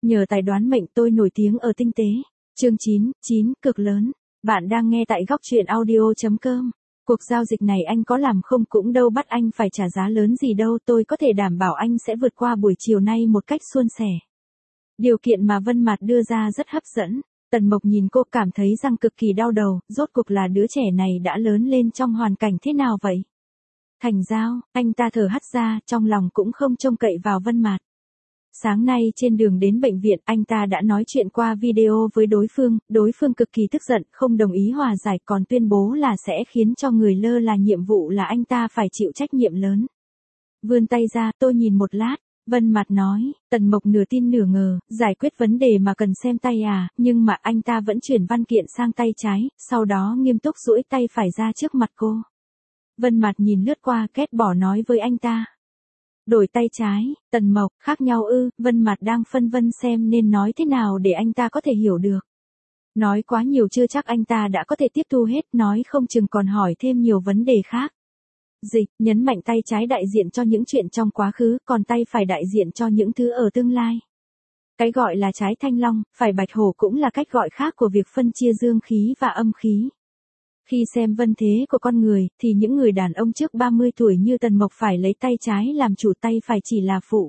Nhờ tài đoán mệnh tôi nổi tiếng ở tinh tế. Chương 9, cực lớn. Bạn đang nghe tại góc truyện audio.com. Cuộc giao dịch này anh có làm không cũng đâu bắt anh phải trả giá lớn gì đâu, tôi có thể đảm bảo anh sẽ vượt qua buổi chiều nay một cách suôn sẻ. Điều kiện mà Vân Mạt đưa ra rất hấp dẫn. Tần Mộc nhìn cô cảm thấy rằng cực kỳ đau đầu, rốt cuộc là đứa trẻ này đã lớn lên trong hoàn cảnh thế nào vậy? Thành Giao, anh ta thở hắt ra, trong lòng cũng không trông cậy vào Vân Mạt. Sáng nay trên đường đến bệnh viện, anh ta đã nói chuyện qua video với đối phương cực kỳ tức giận, không đồng ý hòa giải còn tuyên bố là sẽ khiến cho người lơ là nhiệm vụ là anh ta phải chịu trách nhiệm lớn. Vươn tay ra, tôi nhìn một lát, Vân Mạt nói. Tần Mộc nửa tin nửa ngờ, giải quyết vấn đề mà cần xem tay à, nhưng mà anh ta vẫn chuyển văn kiện sang tay trái, sau đó nghiêm túc duỗi tay phải ra trước mặt cô. Vân Mạt nhìn lướt qua, ghét bỏ nói với anh ta. Đổi tay trái. Tần Mộc, khác nhau ư? Vân Mạt đang phân vân xem nên nói thế nào để anh ta có thể hiểu được. Nói quá nhiều chưa chắc anh ta đã có thể tiếp thu hết, nói không chừng còn hỏi thêm nhiều vấn đề khác. Dịch, nhấn mạnh tay trái đại diện cho những chuyện trong quá khứ, còn tay phải đại diện cho những thứ ở tương lai. Cái gọi là trái thanh long, phải bạch hổ cũng là cách gọi khác của việc phân chia dương khí và âm khí. Khi xem vân thế của con người, thì những người đàn ông trước 30 tuổi như Tần Mộc phải lấy tay trái làm chủ, tay phải chỉ là phụ.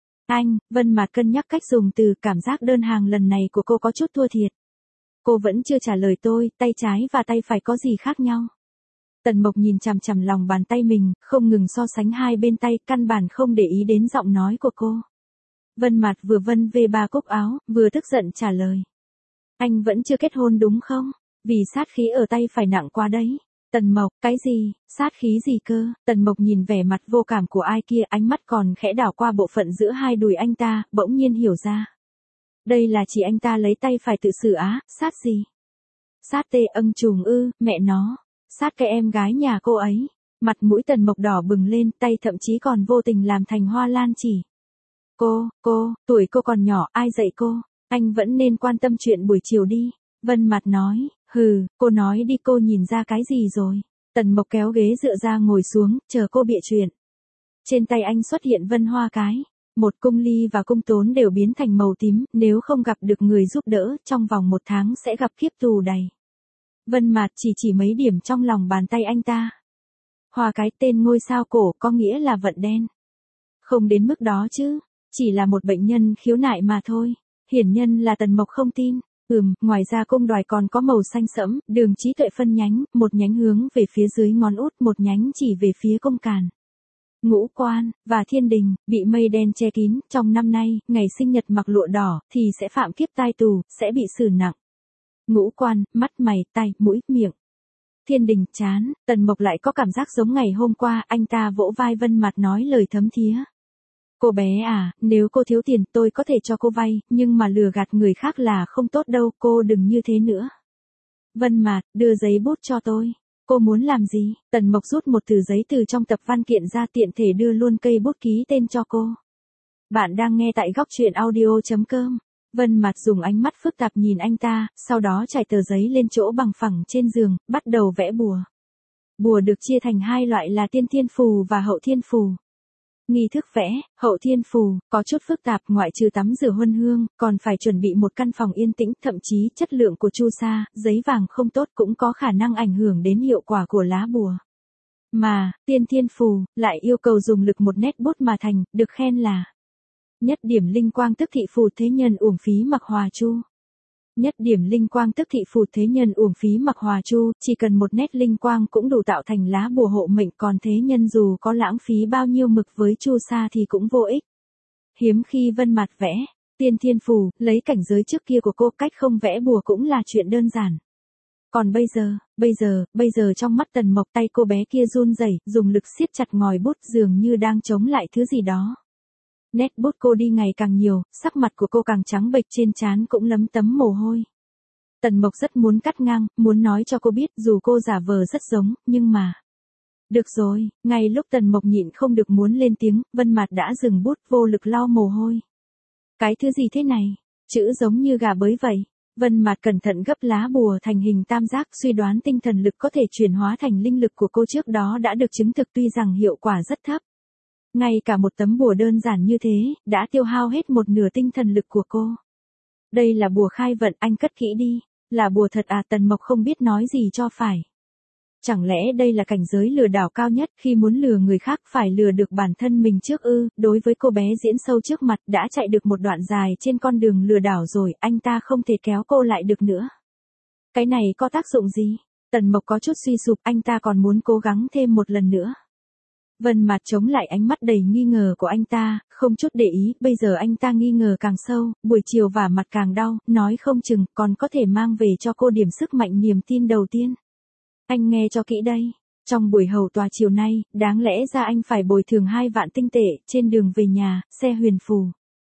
Vân Mạt cân nhắc cách dùng từ, cảm giác đơn hàng lần này của cô có chút thua thiệt. Cô vẫn chưa trả lời tôi, tay trái và tay phải có gì khác nhau? Tần Mộc nhìn chằm chằm lòng bàn tay mình, không ngừng so sánh hai bên tay, căn bản không để ý đến giọng nói của cô. Vân Mạt vừa vân về ba cúc áo, vừa tức giận trả lời. Anh vẫn chưa kết hôn đúng không? Vì sát khí ở tay phải nặng quá đấy. Tần Mộc, cái gì, sát khí gì cơ? Tần Mộc nhìn vẻ mặt vô cảm của ai kia, ánh mắt còn khẽ đảo qua bộ phận giữa hai đùi anh ta, bỗng nhiên hiểu ra. Đây là chỉ anh ta lấy tay phải tự xử á, sát gì? Sát tê âng trùng ư, mẹ nó. Sát cái em gái nhà cô ấy. Mặt mũi Tần Mộc đỏ bừng lên, tay thậm chí còn vô tình làm thành hoa lan chỉ. Tuổi cô còn nhỏ, ai dạy cô? Anh vẫn nên quan tâm chuyện buổi chiều đi. Vân Mạt nói. Hừ, cô nói đi, cô nhìn ra cái gì rồi? Tần Mộc kéo ghế dựa ra ngồi xuống, chờ cô bịa chuyện. Trên tay anh xuất hiện vân hoa cái. Một cung ly và cung tốn đều biến thành màu tím, nếu không gặp được người giúp đỡ, trong vòng 1 tháng sẽ gặp kiếp tù đầy. Vân Mạt chỉ mấy điểm trong lòng bàn tay anh ta. Hoa cái tên ngôi sao cổ có nghĩa là vận đen. Không đến mức đó chứ, chỉ là một bệnh nhân khiếu nại mà thôi. Hiển nhân là Tần Mộc không tin. Ngoài ra cung đoài còn có màu xanh sẫm, đường trí tuệ phân nhánh, một nhánh hướng về phía dưới ngón út, một nhánh chỉ về phía cung càn. Ngũ quan, và thiên đình, bị mây đen che kín, trong năm nay, ngày sinh nhật mặc lụa đỏ, thì sẽ phạm kiếp tai tù, sẽ bị xử nặng. Ngũ quan, mắt mày, tai, mũi, miệng. Thiên đình, trán. Tần Mộc lại có cảm giác giống ngày hôm qua, anh ta vỗ vai Vân Mạt nói lời thấm thía. Cô bé à, nếu cô thiếu tiền tôi có thể cho cô vay, nhưng mà lừa gạt người khác là không tốt đâu, cô đừng như thế nữa. Vân Mạt, đưa giấy bút cho tôi. Cô muốn làm gì? Tần Mộc rút một tờ giấy từ trong tập văn kiện ra, tiện thể đưa luôn cây bút ký tên cho cô. Bạn đang nghe tại góc truyện audio.com. Vân Mạt dùng ánh mắt phức tạp nhìn anh ta, sau đó trải tờ giấy lên chỗ bằng phẳng trên giường, bắt đầu vẽ bùa. Bùa được chia thành hai loại là tiên thiên phù và hậu thiên phù. Nghi thức vẽ, hậu thiên phù, có chút phức tạp, ngoại trừ tắm rửa huân hương, còn phải chuẩn bị một căn phòng yên tĩnh, thậm chí chất lượng của chu sa, giấy vàng không tốt cũng có khả năng ảnh hưởng đến hiệu quả của lá bùa. Mà, tiên thiên phù, lại yêu cầu dùng lực một nét bút mà thành, được khen là nhất điểm linh quang tức thị phù thế nhân uổng phí mặc hòa chu. Nhất điểm linh quang tức thị phù thế nhân uổng phí mặc hòa chu, chỉ cần một nét linh quang cũng đủ tạo thành lá bùa hộ mệnh, còn thế nhân dù có lãng phí bao nhiêu mực với chu sa thì cũng vô ích. Hiếm khi Vân Mạt vẽ tiên thiên phù, lấy cảnh giới trước kia của cô, cách không vẽ bùa cũng là chuyện đơn giản. Còn bây giờ trong mắt Tần Mộc, tay cô bé kia run rẩy, dùng lực siết chặt ngòi bút, dường như đang chống lại thứ gì đó. Nét bút cô đi ngày càng nhiều, sắc mặt của cô càng trắng bệch, trên trán cũng lấm tấm mồ hôi. Tần Mộc rất muốn cắt ngang, muốn nói cho cô biết dù cô giả vờ rất giống, nhưng mà... Được rồi, ngay lúc Tần Mộc nhịn không được muốn lên tiếng, Vân Mạt đã dừng bút, vô lực lau mồ hôi. Cái thứ gì thế này? Chữ giống như gà bới vậy. Vân Mạt cẩn thận gấp lá bùa thành hình tam giác, suy đoán tinh thần lực có thể chuyển hóa thành linh lực của cô trước đó đã được chứng thực, tuy rằng hiệu quả rất thấp. Ngay cả một tấm bùa đơn giản như thế, đã tiêu hao hết một nửa tinh thần lực của cô. Đây là bùa khai vận, anh cất kỹ đi. Là bùa thật à? Tần Mộc không biết nói gì cho phải. Chẳng lẽ đây là cảnh giới lừa đảo cao nhất, khi muốn lừa người khác phải lừa được bản thân mình trước ư? Đối với cô bé diễn sâu trước mặt, đã chạy được một đoạn dài trên con đường lừa đảo rồi, anh ta không thể kéo cô lại được nữa. Cái này có tác dụng gì? Tần Mộc có chút suy sụp, anh ta còn muốn cố gắng thêm một lần nữa. Vân Mạt chống lại ánh mắt đầy nghi ngờ của anh ta, không chút để ý, bây giờ anh ta nghi ngờ càng sâu, buổi chiều vả mặt càng đau, nói không chừng còn có thể mang về cho cô điểm sức mạnh niềm tin đầu tiên. Anh nghe cho kỹ đây, trong buổi hầu tòa chiều nay, đáng lẽ ra anh phải bồi thường 2 vạn tinh tệ, trên đường về nhà, xe huyền phù.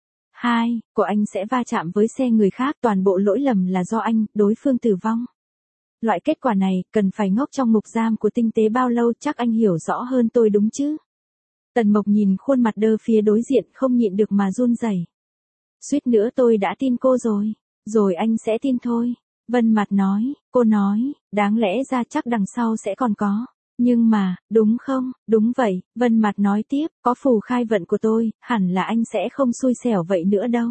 2, của anh sẽ va chạm với xe người khác, toàn bộ lỗi lầm là do anh, đối phương tử vong. Loại kết quả này, cần phải ngốc trong ngục giam của tinh tế bao lâu, chắc anh hiểu rõ hơn tôi đúng chứ? Tần Mộc nhìn khuôn mặt đơ phía đối diện, không nhịn được mà run rẩy. Suýt nữa tôi đã tin cô rồi. Rồi anh sẽ tin thôi. Vân Mạt nói, cô nói, đáng lẽ ra chắc đằng sau sẽ còn có. Nhưng mà, đúng không? Đúng vậy, Vân Mạt nói tiếp, có phù khai vận của tôi, hẳn là anh sẽ không xui xẻo vậy nữa đâu.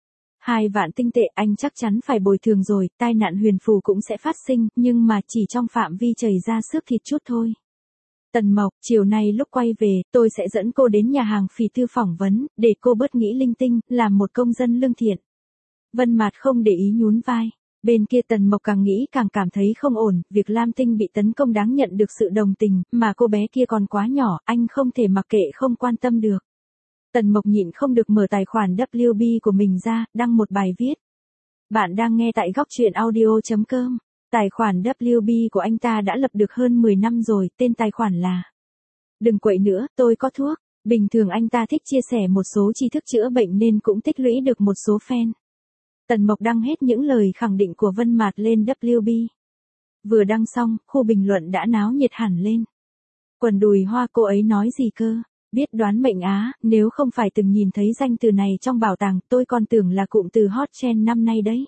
2 vạn tinh tệ anh chắc chắn phải bồi thường rồi, tai nạn huyền phù cũng sẽ phát sinh, nhưng mà chỉ trong phạm vi chảy ra xước thịt chút thôi. Tần Mộc, chiều nay lúc quay về, tôi sẽ dẫn cô đến nhà hàng Phỉ Thư phỏng vấn, để cô bớt nghĩ linh tinh, làm một công dân lương thiện. Vân Mạt không để ý nhún vai. Bên kia Tần Mộc càng nghĩ càng cảm thấy không ổn, việc Lam Tinh bị tấn công đáng nhận được sự đồng tình, mà cô bé kia còn quá nhỏ, anh không thể mặc kệ không quan tâm được. Tần Mộc nhịn không được mở tài khoản WB của mình ra, đăng một bài viết. Bạn đang nghe tại góc truyện audio.com. Tài khoản WB của anh ta đã lập được hơn 10 năm rồi, tên tài khoản là Đừng quậy nữa, tôi có thuốc. Bình thường anh ta thích chia sẻ một số tri thức chữa bệnh nên cũng tích lũy được một số fan. Tần Mộc đăng hết những lời khẳng định của Vân Mạt lên WB. Vừa đăng xong, khu bình luận đã náo nhiệt hẳn lên. Quần đùi hoa cô ấy nói gì cơ? Biết đoán mệnh á, nếu không phải từng nhìn thấy danh từ này trong bảo tàng, tôi còn tưởng là cụm từ hot trend năm nay đấy.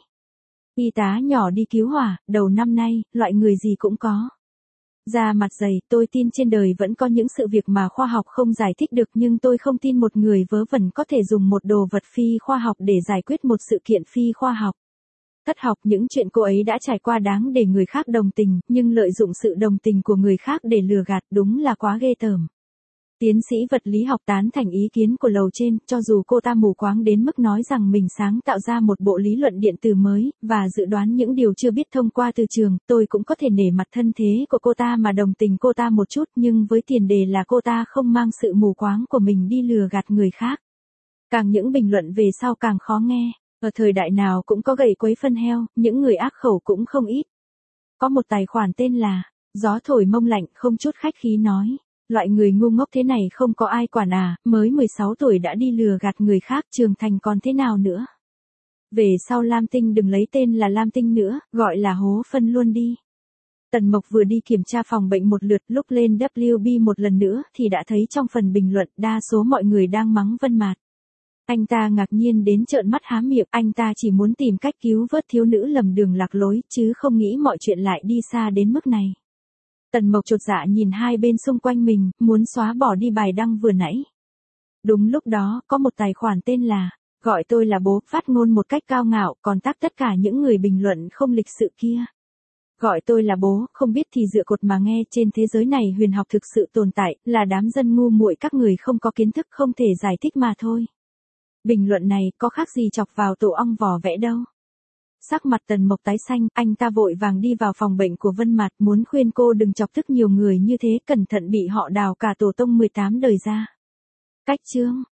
Y tá nhỏ đi cứu hỏa, đầu năm nay, loại người gì cũng có. Da mặt dày, tôi tin trên đời vẫn có những sự việc mà khoa học không giải thích được, nhưng tôi không tin một người vớ vẩn có thể dùng một đồ vật phi khoa học để giải quyết một sự kiện phi khoa học. Thất học, những chuyện cô ấy đã trải qua đáng để người khác đồng tình, nhưng lợi dụng sự đồng tình của người khác để lừa gạt, đúng là quá ghê tởm. Tiến sĩ vật lý học tán thành ý kiến của lầu trên, cho dù cô ta mù quáng đến mức nói rằng mình sáng tạo ra một bộ lý luận điện tử mới, và dự đoán những điều chưa biết thông qua từ trường, tôi cũng có thể nể mặt thân thế của cô ta mà đồng tình cô ta một chút, nhưng với tiền đề là cô ta không mang sự mù quáng của mình đi lừa gạt người khác. Càng những bình luận về sau càng khó nghe, ở thời đại nào cũng có gậy quấy phân heo, những người ác khẩu cũng không ít. Có một tài khoản tên là Gió thổi mông lạnh, không chút khách khí nói. Loại người ngu ngốc thế này không có ai quản à, mới 16 tuổi đã đi lừa gạt người khác, trưởng thành còn thế nào nữa. Về sau Lam Tinh đừng lấy tên là Lam Tinh nữa, gọi là hố phân luôn đi. Tần Mộc vừa đi kiểm tra phòng bệnh một lượt, lúc lên WB một lần nữa thì đã thấy trong phần bình luận đa số mọi người đang mắng Vân Mạt. Anh ta ngạc nhiên đến trợn mắt há miệng, anh ta chỉ muốn tìm cách cứu vớt thiếu nữ lầm đường lạc lối, chứ không nghĩ mọi chuyện lại đi xa đến mức này. Tần Mộc chột dạ nhìn hai bên xung quanh mình, muốn xóa bỏ đi bài đăng vừa nãy. Đúng lúc đó, có một tài khoản tên là Gọi tôi là bố, phát ngôn một cách cao ngạo, còn tag tất cả những người bình luận không lịch sự kia. Gọi tôi là bố, không biết thì dựa cột mà nghe, trên thế giới này huyền học thực sự tồn tại, là đám dân ngu muội, các người không có kiến thức không thể giải thích mà thôi. Bình luận này có khác gì chọc vào tổ ong vò vẽ đâu. Sắc mặt Tần Mộc tái xanh, anh ta vội vàng đi vào phòng bệnh của Vân Mạt, muốn khuyên cô đừng chọc tức nhiều người như thế, cẩn thận bị họ đào cả tổ tông 18 đời ra. Cách chương